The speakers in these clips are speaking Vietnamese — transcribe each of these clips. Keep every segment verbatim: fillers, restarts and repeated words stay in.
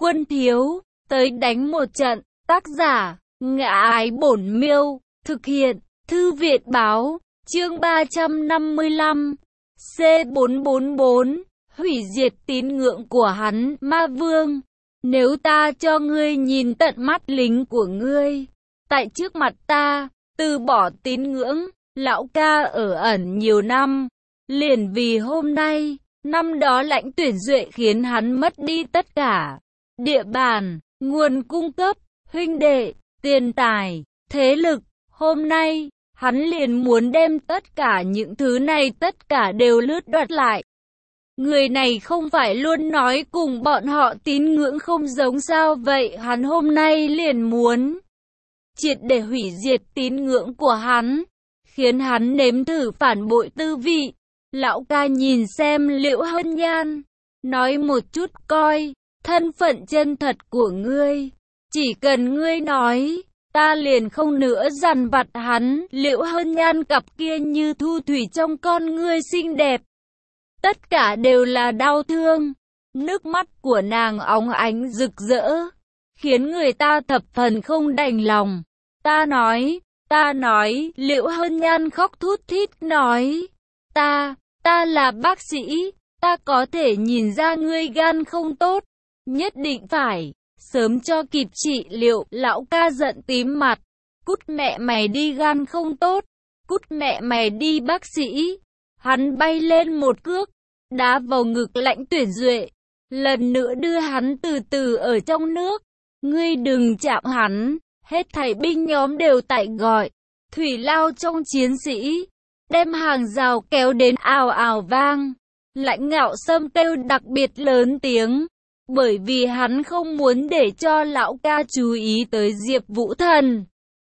Quân thiếu, tới đánh một trận. Tác giả, Ngã Ái Bổn Miêu. Thực hiện, Thư viện báo. Chương ba trăm năm mươi lăm. C bốn bốn bốn. Hủy diệt tín ngưỡng của hắn. Ma Vương, nếu ta cho ngươi nhìn tận mắt lính của ngươi, tại trước mặt ta, từ bỏ tín ngưỡng, lão ca ở ẩn nhiều năm, liền vì hôm nay, năm đó Lãnh Tuyển Duệ khiến hắn mất đi tất cả. Địa bàn, nguồn cung cấp, huynh đệ, tiền tài, thế lực, hôm nay, hắn liền muốn đem tất cả những thứ này tất cả đều lướt đoạt lại. Người này không phải luôn nói cùng bọn họ tín ngưỡng không giống sao, vậy hắn hôm nay liền muốn triệt để hủy diệt tín ngưỡng của hắn, khiến hắn nếm thử phản bội tư vị. Lão ca nhìn xem Liễu Hân Nhan, nói một chút coi, thân phận chân thật của ngươi, chỉ cần ngươi nói, ta liền không nữa dằn vặt hắn. Liễu Hân Nhan cặp kia như thu thủy trong con ngươi xinh đẹp, tất cả đều là đau thương, nước mắt của nàng óng ánh rực rỡ, khiến người ta thập phần không đành lòng. Ta nói, ta nói, Liễu Hân Nhan khóc thút thít nói, ta, ta là bác sĩ, ta có thể nhìn ra ngươi gan không tốt, nhất định phải sớm cho kịp trị liệu. Lão ca giận tím mặt, cút mẹ mày đi, gan không tốt, cút mẹ mày đi bác sĩ. Hắn bay lên một cước, đá vào ngực Lãnh Tuyển Duệ, lần nữa đưa hắn từ từ ở trong nước. Ngươi đừng chạm hắn, hết thảy binh nhóm đều tại gọi, thủy lao trong chiến sĩ, đem hàng rào kéo đến ào ào vang. Lãnh Ngạo Sâm kêu đặc biệt lớn tiếng, bởi vì hắn không muốn để cho lão ca chú ý tới Diệp Vũ Thần.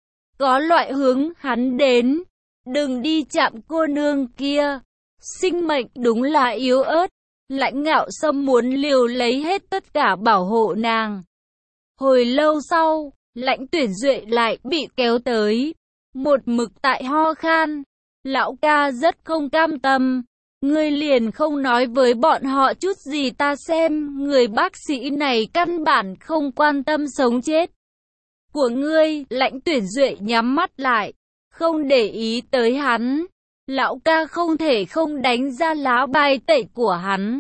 Có loại hướng hắn đến, đừng đi chạm cô nương kia, sinh mệnh đúng là yếu ớt. Lãnh Ngạo Sâm muốn liều lấy hết tất cả bảo hộ nàng. Hồi lâu sau, Lãnh Tuyển Duệ lại bị kéo tới, một mực tại ho khan. Lão ca rất không cam tâm, ngươi liền không nói với bọn họ chút gì ta xem, người bác sĩ này căn bản không quan tâm sống chết của ngươi. Lãnh Tuyển Duệ nhắm mắt lại, không để ý tới hắn. Lão ca không thể không đánh ra lá bài tẩy của hắn,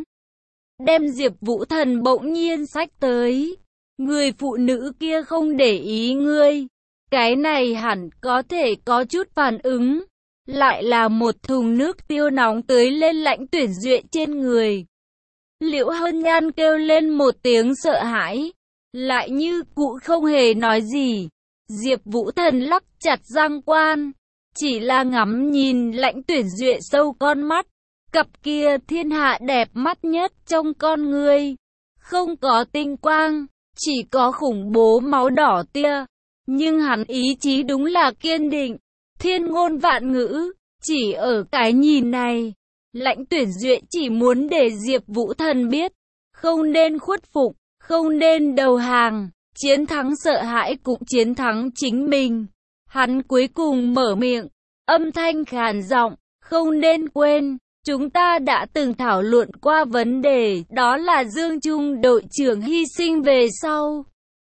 đem Diệp Vũ Thần bỗng nhiên xách tới. Người phụ nữ kia không để ý ngươi, cái này hẳn có thể có chút phản ứng. Lại là một thùng nước tiêu nóng tưới lên Lãnh Tuyển Duệ trên người. Liễu Hân Nhan kêu lên một tiếng sợ hãi, lại như cụ không hề nói gì. Diệp Vũ Thần lắc chặt răng quan, chỉ là ngắm nhìn Lãnh Tuyển Duệ sâu con mắt, cặp kia thiên hạ đẹp mắt nhất trong con ngươi, không có tinh quang, chỉ có khủng bố máu đỏ tia, nhưng hắn ý chí đúng là kiên định, thiên ngôn vạn ngữ. Chỉ ở cái nhìn này, Lãnh Tuyển Duệ chỉ muốn để Diệp Vũ Thần biết, không nên khuất phục, không nên đầu hàng, chiến thắng sợ hãi cũng chiến thắng chính mình. Hắn cuối cùng mở miệng, âm thanh khàn giọng, không nên quên, chúng ta đã từng thảo luận qua vấn đề, đó là Dương Trung đội trưởng hy sinh về sau.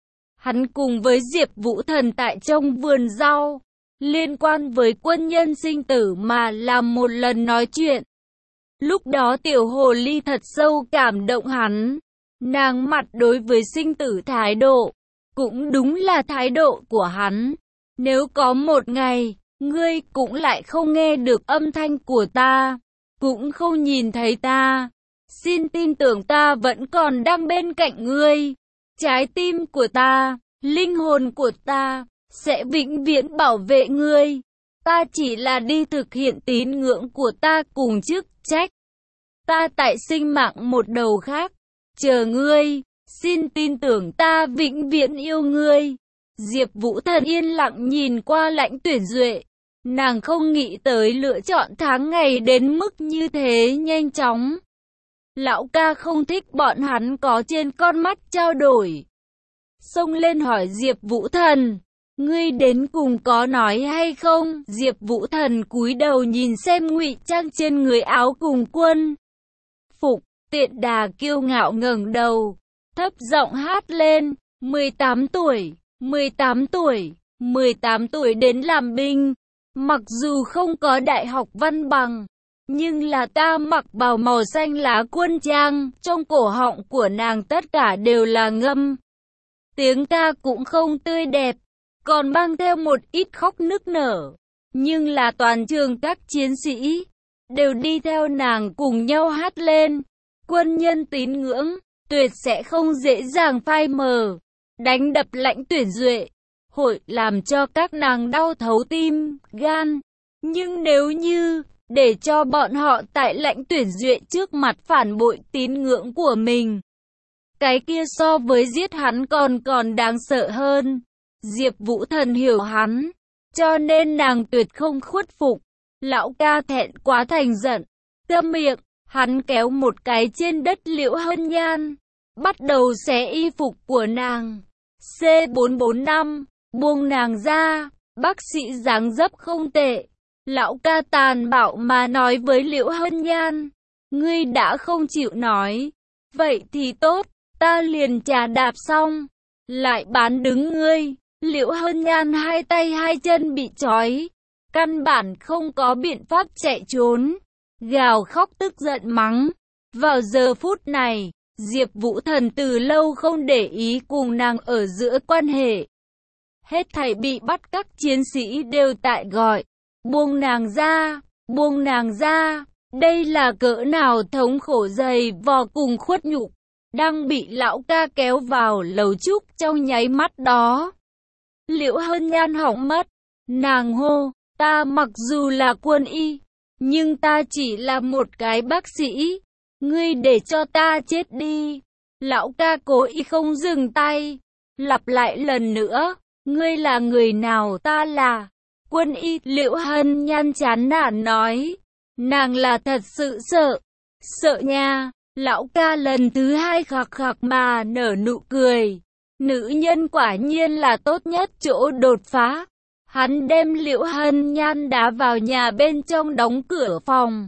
Hắn cùng với Diệp Vũ Thần tại trong vườn rau, liên quan với quân nhân sinh tử mà làm một lần nói chuyện. Lúc đó tiểu hồ ly thật sâu cảm động hắn, nàng mặt đối với sinh tử thái độ, cũng đúng là thái độ của hắn. Nếu có một ngày, ngươi cũng lại không nghe được âm thanh của ta, cũng không nhìn thấy ta, xin tin tưởng ta vẫn còn đang bên cạnh ngươi. Trái tim của ta, linh hồn của ta sẽ vĩnh viễn bảo vệ ngươi. Ta chỉ là đi thực hiện tín ngưỡng của ta cùng chức trách. Ta tại sinh mạng một đầu khác, chờ ngươi, xin tin tưởng ta vĩnh viễn yêu ngươi. Diệp Vũ Thần yên lặng nhìn qua Lãnh Tuyển Duệ, nàng không nghĩ tới lựa chọn tháng ngày đến mức như thế nhanh chóng. Lão ca không thích bọn hắn có trên con mắt trao đổi, xông lên hỏi Diệp Vũ Thần, ngươi đến cùng có nói hay không? Diệp Vũ Thần cúi đầu nhìn xem ngụy trang trên người áo cùng quân phục, tiện đà kiêu ngạo ngẩng đầu, thấp giọng hát lên, mười tám tuổi, mười tám tuổi, mười tám tuổi đến làm binh. Mặc dù không có đại học văn bằng, nhưng là ta mặc bào màu xanh lá quân trang, trong cổ họng của nàng tất cả đều là ngâm. Tiếng ca cũng không tươi đẹp, còn mang theo một ít khóc nức nở. Nhưng là toàn trường các chiến sĩ đều đi theo nàng cùng nhau hát lên. Quân nhân tín ngưỡng, tuyệt sẽ không dễ dàng phai mờ, đánh đập Lãnh Tuyển Duệ, hội làm cho các nàng đau thấu tim, gan. Nhưng nếu như để cho bọn họ tại Lãnh Tuyển Duệ trước mặt phản bội tín ngưỡng của mình, cái kia so với giết hắn còn còn đáng sợ hơn. Diệp Vũ Thần hiểu hắn, cho nên nàng tuyệt không khuất phục. Lão ca thẹn quá thành giận, câm miệng. Hắn kéo một cái trên đất Liễu Hân Nhan, bắt đầu xé y phục của nàng. C bốn bốn năm, buông nàng ra. Bác sĩ dáng dấp không tệ. Lão ca tàn bạo mà nói với Liễu Hân Nhan, ngươi đã không chịu nói, vậy thì tốt, ta liền trà đạp xong, lại bán đứng ngươi. Liễu Hân Nhan hai tay hai chân bị trói, căn bản không có biện pháp chạy trốn, gào khóc tức giận mắng. Vào giờ phút này, Diệp Vũ Thần từ lâu không để ý cùng nàng ở giữa quan hệ. Hết thảy bị bắt các chiến sĩ đều tại gọi, buông nàng ra, buông nàng ra. Đây là cỡ nào thống khổ dày vò cùng khuất nhục, đang bị lão ca kéo vào lầu trúc trong nháy mắt đó. Liễu Hân Nhan hỏng mất, nàng hô, ta mặc dù là quân y, nhưng ta chỉ là một cái bác sĩ, ngươi để cho ta chết đi. Lão ca cố ý không dừng tay, lặp lại lần nữa, ngươi là người nào? Ta là quân y. Liễu Hân Nhan chán nản nói, nàng là thật sự sợ, sợ nha. Lão ca lần thứ hai khạc khạc mà nở nụ cười, nữ nhân quả nhiên là tốt nhất chỗ đột phá. Hắn đem Liễu Hân Nhan đá vào nhà bên trong, đóng cửa phòng.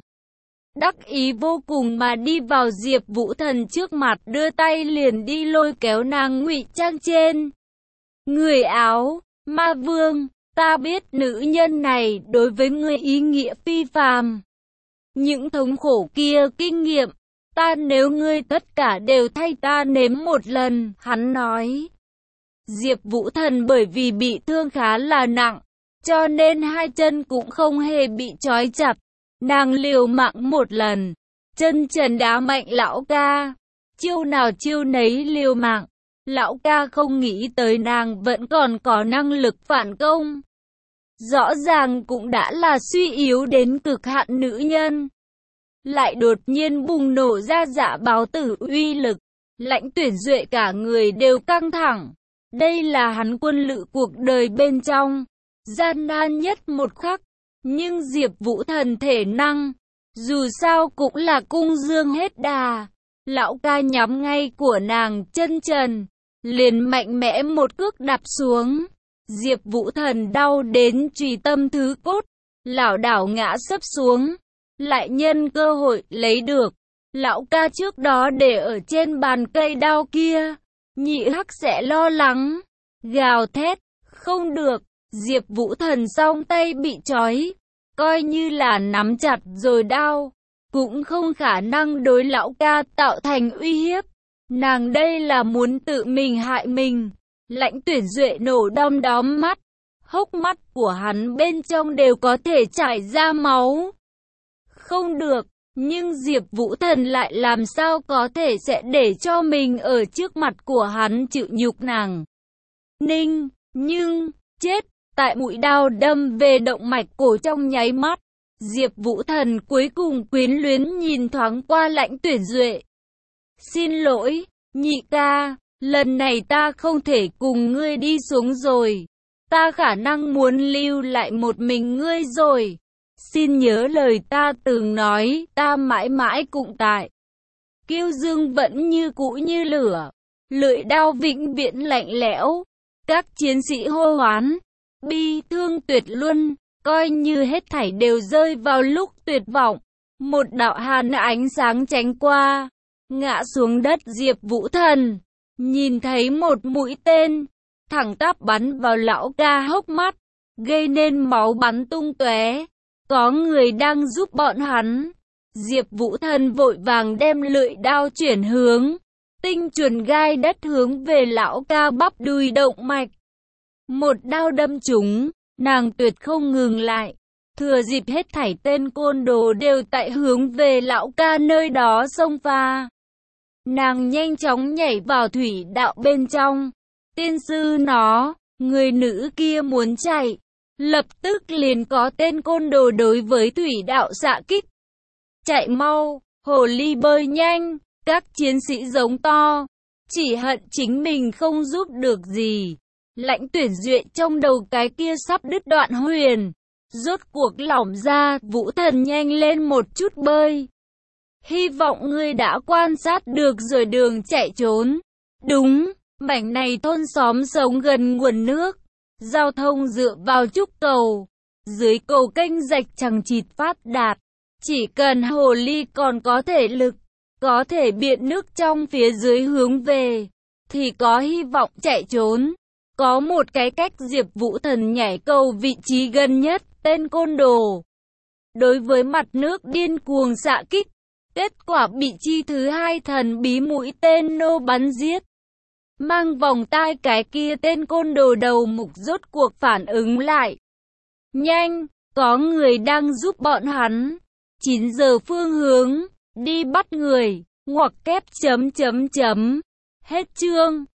Đắc ý vô cùng mà đi vào Diệp Vũ Thần trước mặt, đưa tay liền đi lôi kéo nàng ngụy trang trên người áo. Ma Vương, ta biết nữ nhân này đối với ngươi ý nghĩa phi phàm. Những thống khổ kia kinh nghiệm, ta nếu ngươi tất cả đều thay ta nếm một lần, hắn nói. Diệp Vũ Thần bởi vì bị thương khá là nặng, cho nên hai chân cũng không hề bị trói chặt. Nàng liều mạng một lần, chân trần đá mạnh lão ca, chiêu nào chiêu nấy liều mạng. Lão ca không nghĩ tới nàng vẫn còn có năng lực phản công. Rõ ràng cũng đã là suy yếu đến cực hạn nữ nhân, lại đột nhiên bùng nổ ra dạ báo tử uy lực. Lãnh Tuyển Duệ cả người đều căng thẳng. Đây là hắn quân lự cuộc đời bên trong gian nan nhất một khắc. Nhưng Diệp Vũ Thần thể năng, dù sao cũng là cung dương hết đà. Lão ca nhắm ngay của nàng chân trần, liền mạnh mẽ một cước đạp xuống. Diệp Vũ Thần đau đến trùy tâm thứ cốt, lảo đảo ngã sấp xuống, lại nhân cơ hội lấy được lão ca trước đó để ở trên bàn cây đao kia. Nhị hắc sẽ lo lắng, gào thét, không được. Diệp Vũ Thần song tay bị trói, coi như là nắm chặt rồi đao, cũng không khả năng đối lão ca tạo thành uy hiếp. Nàng đây là muốn tự mình hại mình. Lãnh Tuyển Duệ nổ đom đóm mắt, hốc mắt của hắn bên trong đều có thể chảy ra máu. Không được, nhưng Diệp Vũ Thần lại làm sao có thể sẽ để cho mình ở trước mặt của hắn chịu nhục nàng. Ninh, nhưng, chết, tại mũi đao đâm về động mạch cổ trong nháy mắt. Diệp Vũ Thần cuối cùng quyến luyến nhìn thoáng qua Lãnh Tuyển Duệ. Xin lỗi, nhị ca, lần này ta không thể cùng ngươi đi xuống rồi. Ta khả năng muốn lưu lại một mình ngươi rồi. Xin nhớ lời ta từng nói, ta mãi mãi cũng tại. Kiêu Dương vẫn như cũ như lửa, lưỡi đao vĩnh viễn lạnh lẽo. Các chiến sĩ hô hoán, bi thương tuyệt luân, coi như hết thảy đều rơi vào lúc tuyệt vọng. Một đạo hàn ánh sáng tránh qua, ngã xuống đất. Diệp Vũ Thần nhìn thấy một mũi tên thẳng tắp bắn vào lão ca hốc mắt, gây nên máu bắn tung tóe. Có người đang giúp bọn hắn. Diệp Vũ Thần vội vàng đem lưỡi đao chuyển hướng, tinh chuẩn gai đất hướng về lão ca bắp đùi động mạch. Một đao đâm trúng, nàng tuyệt không ngừng lại. Thừa dịp hết thảy tên côn đồ đều tại hướng về lão ca nơi đó xông pha. Nàng nhanh chóng nhảy vào thủy đạo bên trong. Tiên sư nó, người nữ kia muốn chạy. Lập tức liền có tên côn đồ đối với thủy đạo xạ kích. Chạy mau, hồ ly bơi nhanh, các chiến sĩ giống to. Chỉ hận chính mình không giúp được gì. Lãnh Tuyển Duệ trong đầu cái kia sắp đứt đoạn huyền. Rốt cuộc lỏng ra, Vũ Thần nhanh lên một chút bơi. Hy vọng ngươi đã quan sát được rồi đường chạy trốn. Đúng, mảnh này thôn xóm sống gần nguồn nước. Giao thông dựa vào trúc cầu. Dưới cầu kênh rạch chằng chịt phát đạt. Chỉ cần hồ ly còn có thể lực, có thể biện nước trong phía dưới hướng về, thì có hy vọng chạy trốn. Có một cái cách Diệp Vũ Thần nhảy cầu vị trí gần nhất, tên côn đồ. Đối với mặt nước điên cuồng xạ kích, kết quả bị chi thứ hai thần bí mũi tên nô bắn giết. Mang vòng tai cái kia tên côn đồ đầu mục rốt cuộc phản ứng lại. Nhanh, có người đang giúp bọn hắn. chín giờ phương hướng, đi bắt người, ngoặc kép chấm chấm chấm. Hết chương.